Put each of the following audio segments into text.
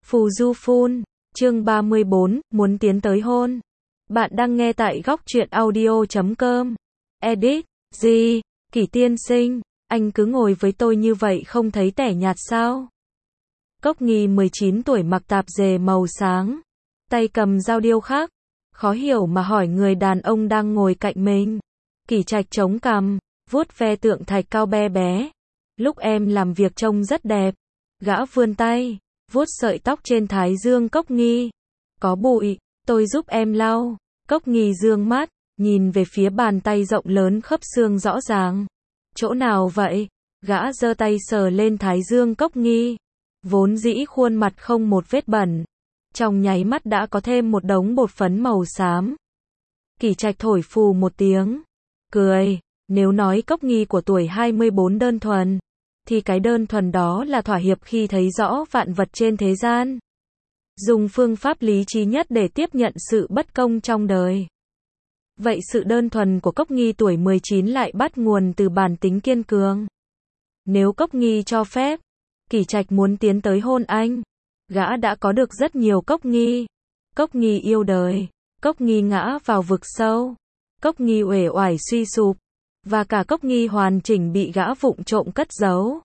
Phù du phun, chương 34, muốn tiến tới hôn. Bạn đang nghe tại góc truyện audio.com. Edit, gì? Kỷ tiên sinh, anh cứ ngồi với tôi như vậy không thấy tẻ nhạt sao? Cốc Nghi 19 tuổi mặc tạp dề màu sáng, tay cầm dao điêu khắc, khó hiểu mà hỏi người đàn ông đang ngồi cạnh mình. Kỷ Trạch chống cằm, vuốt ve tượng thạch cao bé bé. Lúc em làm việc trông rất đẹp. Gã vươn tay, vuốt sợi tóc trên thái dương Cốc Nghi. Có bụi, tôi giúp em lau. Cốc Nghi dương mắt, nhìn về phía bàn tay rộng lớn khớp xương rõ ràng. Chỗ nào vậy? Gã giơ tay sờ lên thái dương Cốc Nghi. Vốn dĩ khuôn mặt không một vết bẩn, trong nháy mắt đã có thêm một đống bột phấn màu xám. Kỷ Trạch thổi phù một tiếng, cười. Nếu nói Cốc Nghi của tuổi 24 đơn thuần, thì cái đơn thuần đó là thỏa hiệp khi thấy rõ vạn vật trên thế gian. Dùng phương pháp lý trí nhất để tiếp nhận sự bất công trong đời. Vậy sự đơn thuần của Cốc Nghi tuổi 19 lại bắt nguồn từ bản tính kiên cường. Nếu Cốc Nghi cho phép, Kỷ Trạch muốn tiến tới hôn anh. Gã đã có được rất nhiều Cốc Nghi. Cốc Nghi yêu đời, Cốc Nghi ngã vào vực sâu, Cốc Nghi uể oải suy sụp, và cả Cốc Nghi hoàn chỉnh bị gã vụng trộm cất giấu.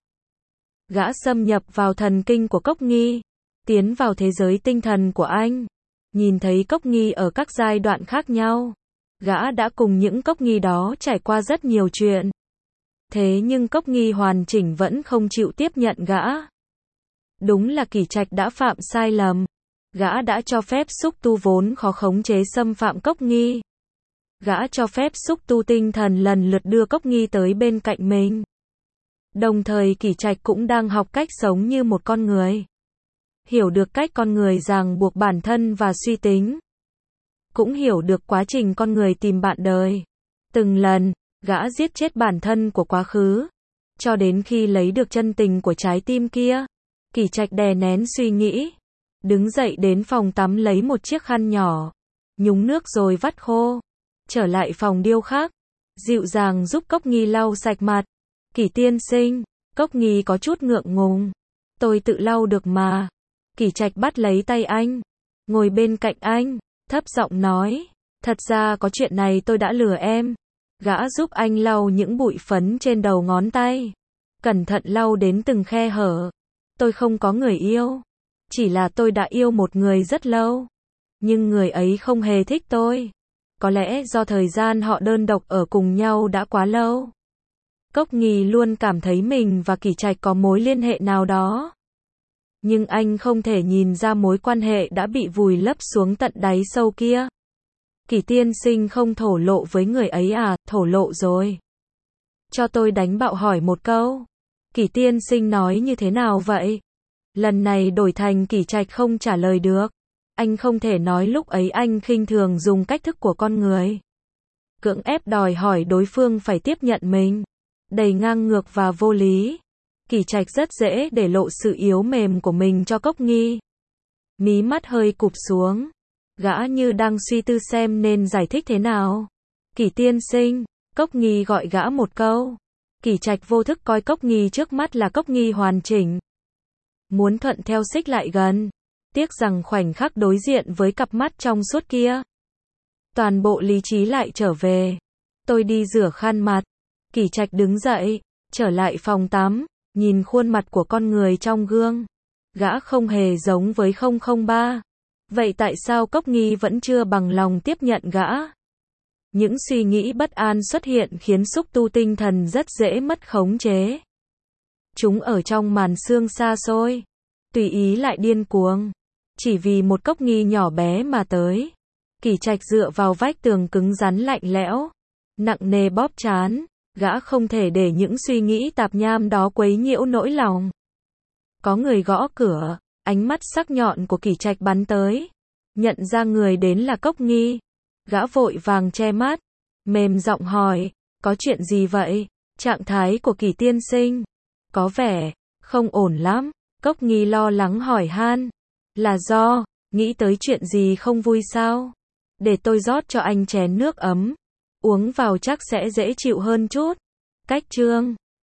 Gã xâm nhập vào thần kinh của Cốc Nghi, tiến vào thế giới tinh thần của anh, nhìn thấy Cốc Nghi ở các giai đoạn khác nhau. Gã đã cùng những Cốc Nghi đó trải qua rất nhiều chuyện. Thế nhưng Cốc Nghi hoàn chỉnh vẫn không chịu tiếp nhận gã. Đúng là Kỷ Trạch đã phạm sai lầm. Gã đã cho phép xúc tu vốn khó khống chế xâm phạm Cốc Nghi. Gã cho phép xúc tu tinh thần lần lượt đưa Cốc Nghi tới bên cạnh mình. Đồng thời Kỷ Trạch cũng đang học cách sống như một con người. Hiểu được cách con người ràng buộc bản thân và suy tính. Cũng hiểu được quá trình con người tìm bạn đời. Từng lần, gã giết chết bản thân của quá khứ. Cho đến khi lấy được chân tình của trái tim kia. Kỷ Trạch đè nén suy nghĩ. Đứng dậy đến phòng tắm lấy một chiếc khăn nhỏ. Nhúng nước rồi vắt khô. Trở lại phòng điêu khắc. Dịu dàng giúp Cốc Nghi lau sạch mặt. Kỷ tiên sinh, Cốc Nghi có chút ngượng ngùng. Tôi tự lau được mà. Kỷ Trạch bắt lấy tay anh. Ngồi bên cạnh anh, thấp giọng nói. Thật ra có chuyện này tôi đã lừa em. Gã giúp anh lau những bụi phấn trên đầu ngón tay. Cẩn thận lau đến từng khe hở. Tôi không có người yêu. Chỉ là tôi đã yêu một người rất lâu. Nhưng người ấy không hề thích tôi. Có lẽ do thời gian họ đơn độc ở cùng nhau đã quá lâu. Cốc Nghi luôn cảm thấy mình và Kỷ Trạch có mối liên hệ nào đó. Nhưng anh không thể nhìn ra mối quan hệ đã bị vùi lấp xuống tận đáy sâu kia. Kỷ tiên sinh không thổ lộ với người ấy à? Thổ lộ rồi. Cho tôi đánh bạo hỏi một câu. Kỷ tiên sinh nói như thế nào vậy? Lần này đổi thành Kỷ Trạch không trả lời được. Anh không thể nói lúc ấy anh khinh thường dùng cách thức của con người. Cưỡng ép đòi hỏi đối phương phải tiếp nhận mình. Đầy ngang ngược và vô lý. Kỷ Trạch rất dễ để lộ sự yếu mềm của mình cho Cốc Nghi. Mí mắt hơi cụp xuống. Gã như đang suy tư xem nên giải thích thế nào. Kỷ tiên sinh, Cốc Nghi gọi gã một câu. Kỷ Trạch vô thức coi Cốc Nghi trước mắt là Cốc Nghi hoàn chỉnh. Muốn thuận theo xích lại gần. Tiếc rằng khoảnh khắc đối diện với cặp mắt trong suốt kia. Toàn bộ lý trí lại trở về. Tôi đi rửa khăn mặt. Kỷ Trạch đứng dậy, trở lại phòng tắm, nhìn khuôn mặt của con người trong gương. Gã không hề giống với 003. Vậy tại sao Cốc Nghi vẫn chưa bằng lòng tiếp nhận gã? Những suy nghĩ bất an xuất hiện khiến xúc tu tinh thần rất dễ mất khống chế. Chúng ở trong màn sương xa xôi, tùy ý lại điên cuồng. Chỉ vì một Cốc Nghi nhỏ bé mà tới. Kỷ Trạch dựa vào vách tường cứng rắn lạnh lẽo, nặng nề bóp trán. Gã không thể để những suy nghĩ tạp nham đó quấy nhiễu nỗi lòng. Có người gõ cửa, ánh mắt sắc nhọn của Kỷ Trạch bắn tới. Nhận ra người đến là Cốc Nghi. Gã vội vàng che mắt, mềm giọng hỏi, có chuyện gì vậy? Trạng thái của Kỷ tiên sinh có vẻ không ổn lắm. Cốc Nghi lo lắng hỏi han. Là do nghĩ tới chuyện gì không vui sao? Để tôi rót cho anh chén nước ấm. Uống vào chắc sẽ dễ chịu hơn chút. Cách chương